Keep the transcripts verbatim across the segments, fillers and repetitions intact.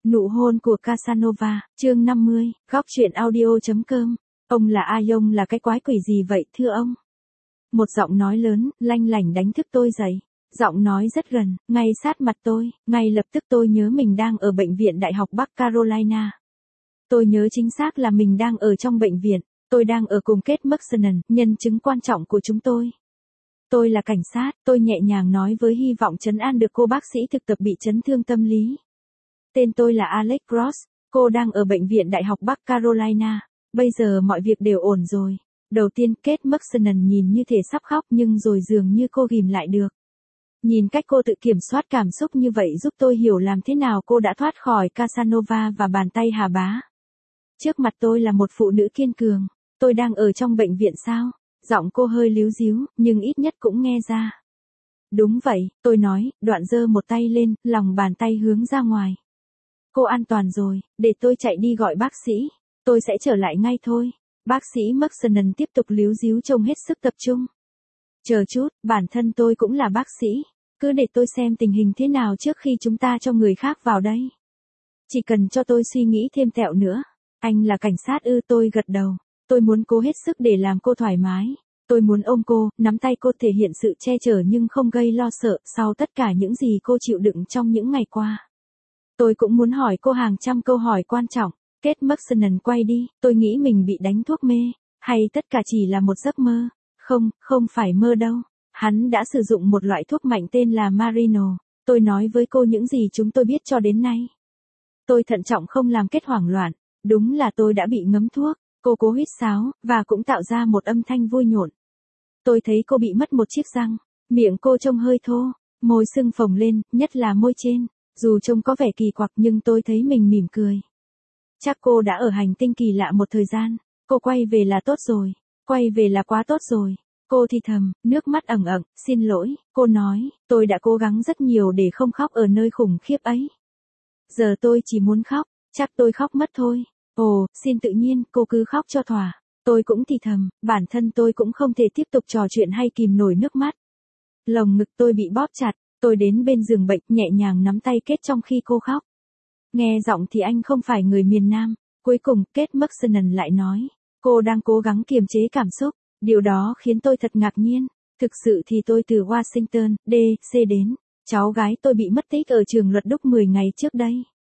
Nụ hôn của Casanova, chương năm mươi, góc truyện audio chấm com. Ông là ai, ông là cái quái quỷ gì vậy thưa ông? Một giọng nói lớn, lanh lảnh đánh thức tôi dậy. Giọng nói rất gần, ngay sát mặt tôi, ngay lập tức tôi nhớ mình đang ở bệnh viện Đại học Bắc Carolina. Tôi nhớ chính xác là mình đang ở trong bệnh viện, tôi đang ở cùng Kate McKinnon, nhân chứng quan trọng của chúng tôi. Tôi là cảnh sát, tôi nhẹ nhàng nói với hy vọng trấn an được cô bác sĩ thực tập bị chấn thương tâm lý. Tên tôi là Alex Cross, cô đang ở bệnh viện Đại học Bắc Carolina, bây giờ mọi việc đều ổn rồi. Đầu tiên Kate McKinnon nhìn như thể sắp khóc nhưng rồi dường như cô ghìm lại được. Nhìn cách cô tự kiểm soát cảm xúc như vậy giúp tôi hiểu làm thế nào cô đã thoát khỏi Casanova và bàn tay Hà Bá. Trước mặt tôi là một phụ nữ kiên cường, tôi đang ở trong bệnh viện sao? Giọng cô hơi líu díu, nhưng ít nhất cũng nghe ra. Đúng vậy, tôi nói, đoạn giơ một tay lên, lòng bàn tay hướng ra ngoài. Cô an toàn rồi, để tôi chạy đi gọi bác sĩ, tôi sẽ trở lại ngay thôi. Bác sĩ McKinnon tiếp tục líu díu trông hết sức tập trung. Chờ chút, bản thân tôi cũng là bác sĩ, cứ để tôi xem tình hình thế nào trước khi chúng ta cho người khác vào đây. Chỉ cần cho tôi suy nghĩ thêm tẹo nữa. Anh là cảnh sát ư? Tôi gật đầu. Tôi muốn cố hết sức để làm cô thoải mái. Tôi muốn ôm cô, nắm tay cô thể hiện sự che chở nhưng không gây lo sợ sau tất cả những gì cô chịu đựng trong những ngày qua. Tôi cũng muốn hỏi cô hàng trăm câu hỏi quan trọng. Kate McKinnon quay đi, tôi nghĩ mình bị đánh thuốc mê, hay tất cả chỉ là một giấc mơ. Không, không phải mơ đâu. Hắn đã sử dụng một loại thuốc mạnh tên là Marino. Tôi nói với cô những gì chúng tôi biết cho đến nay. Tôi thận trọng không làm Kate hoảng loạn. Đúng là tôi đã bị ngấm thuốc. Cô cố huýt sáo, và cũng tạo ra một âm thanh vui nhộn. Tôi thấy cô bị mất một chiếc răng. Miệng cô trông hơi thô, môi sưng phồng lên, nhất là môi trên. Dù trông có vẻ kỳ quặc nhưng tôi thấy mình mỉm cười. Chắc cô đã ở hành tinh kỳ lạ một thời gian. Cô quay về là tốt rồi. Quay về là quá tốt rồi. Cô thì thầm, nước mắt ẩn ẩn, xin lỗi. Cô nói, tôi đã cố gắng rất nhiều để không khóc ở nơi khủng khiếp ấy. Giờ tôi chỉ muốn khóc, chắc tôi khóc mất thôi. Ồ, xin tự nhiên, cô cứ khóc cho thỏa. Tôi cũng thì thầm, bản thân tôi cũng không thể tiếp tục trò chuyện hay kìm nổi nước mắt. Lồng ngực tôi bị bóp chặt, tôi đến bên giường bệnh nhẹ nhàng nắm tay Kate trong khi cô khóc. Nghe giọng thì anh không phải người miền Nam. Cuối cùng Kate McKinnon lại nói, cô đang cố gắng kiềm chế cảm xúc. Điều đó khiến tôi thật ngạc nhiên. Thực sự thì tôi từ Washington, đê xê đến. Cháu gái tôi bị mất tích ở trường luật Đúc mười ngày trước đây.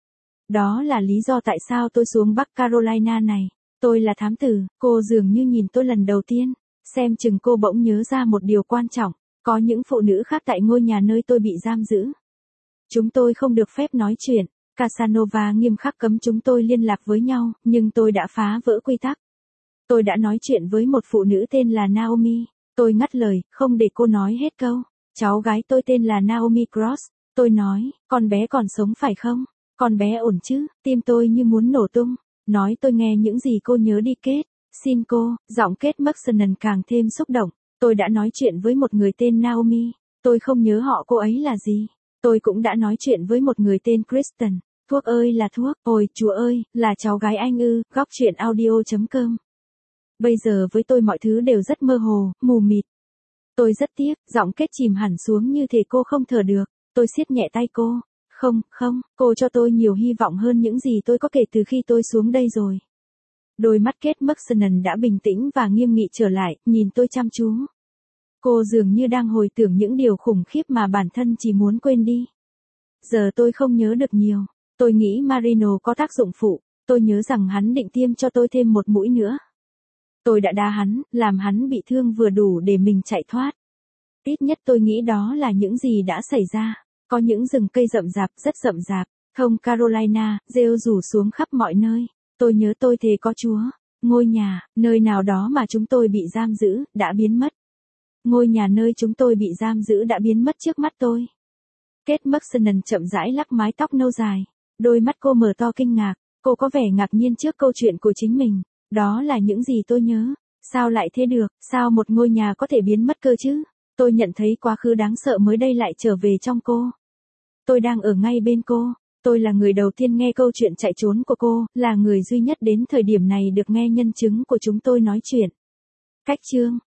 Đó là lý do tại sao tôi xuống Bắc Carolina này. Tôi là thám tử, cô dường như nhìn tôi lần đầu tiên. Xem chừng cô bỗng nhớ ra một điều quan trọng. Có những phụ nữ khác tại ngôi nhà nơi tôi bị giam giữ. Chúng tôi không được phép nói chuyện. Casanova nghiêm khắc cấm chúng tôi liên lạc với nhau, nhưng tôi đã phá vỡ quy tắc. Tôi đã nói chuyện với một phụ nữ tên là Naomi. Tôi ngắt lời, không để cô nói hết câu. Cháu gái tôi tên là Naomi Cross. Tôi nói, con bé còn sống phải không? Con bé ổn chứ? Tim tôi như muốn nổ tung. Nói tôi nghe những gì cô nhớ đi Kate. Xin cô, giọng Kate McKinnon càng thêm xúc động. Tôi đã nói chuyện với một người tên Naomi. Tôi không nhớ họ cô ấy là gì. Tôi cũng đã nói chuyện với một người tên Kristen. Thuốc ơi là thuốc. Ôi, Chúa ơi, là cháu gái anh ư. Góc truyện audio chấm com. Bây giờ với tôi mọi thứ đều rất mơ hồ, mù mịt. Tôi rất tiếc, giọng Kate chìm hẳn xuống như thể cô không thở được. Tôi siết nhẹ tay cô. Không, không, cô cho tôi nhiều hy vọng hơn những gì tôi có kể từ khi tôi xuống đây rồi. Đôi mắt Kate McKinnon đã bình tĩnh và nghiêm nghị trở lại, nhìn tôi chăm chú. Cô dường như đang hồi tưởng những điều khủng khiếp mà bản thân chỉ muốn quên đi. Giờ tôi không nhớ được nhiều. Tôi nghĩ Marino có tác dụng phụ. Tôi nhớ rằng hắn định tiêm cho tôi thêm một mũi nữa. Tôi đã đá hắn, làm hắn bị thương vừa đủ để mình chạy thoát. Ít nhất tôi nghĩ đó là những gì đã xảy ra. Có những rừng cây rậm rạp, rất rậm rạp. Thông Carolina, rêu rủ xuống khắp mọi nơi. Tôi nhớ tôi thề có Chúa. Ngôi nhà, nơi nào đó mà chúng tôi bị giam giữ, đã biến mất. Ngôi nhà nơi chúng tôi bị giam giữ đã biến mất trước mắt tôi. Kate McKinnon chậm rãi lắc mái tóc nâu dài. Đôi mắt cô mở to kinh ngạc. Cô có vẻ ngạc nhiên trước câu chuyện của chính mình. Đó là những gì tôi nhớ. Sao lại thế được? Sao một ngôi nhà có thể biến mất cơ chứ? Tôi nhận thấy quá khứ đáng sợ mới đây lại trở về trong cô. Tôi đang ở ngay bên cô. Tôi là người đầu tiên nghe câu chuyện chạy trốn của cô, là người duy nhất đến thời điểm này được nghe nhân chứng của chúng tôi nói chuyện. Cách chương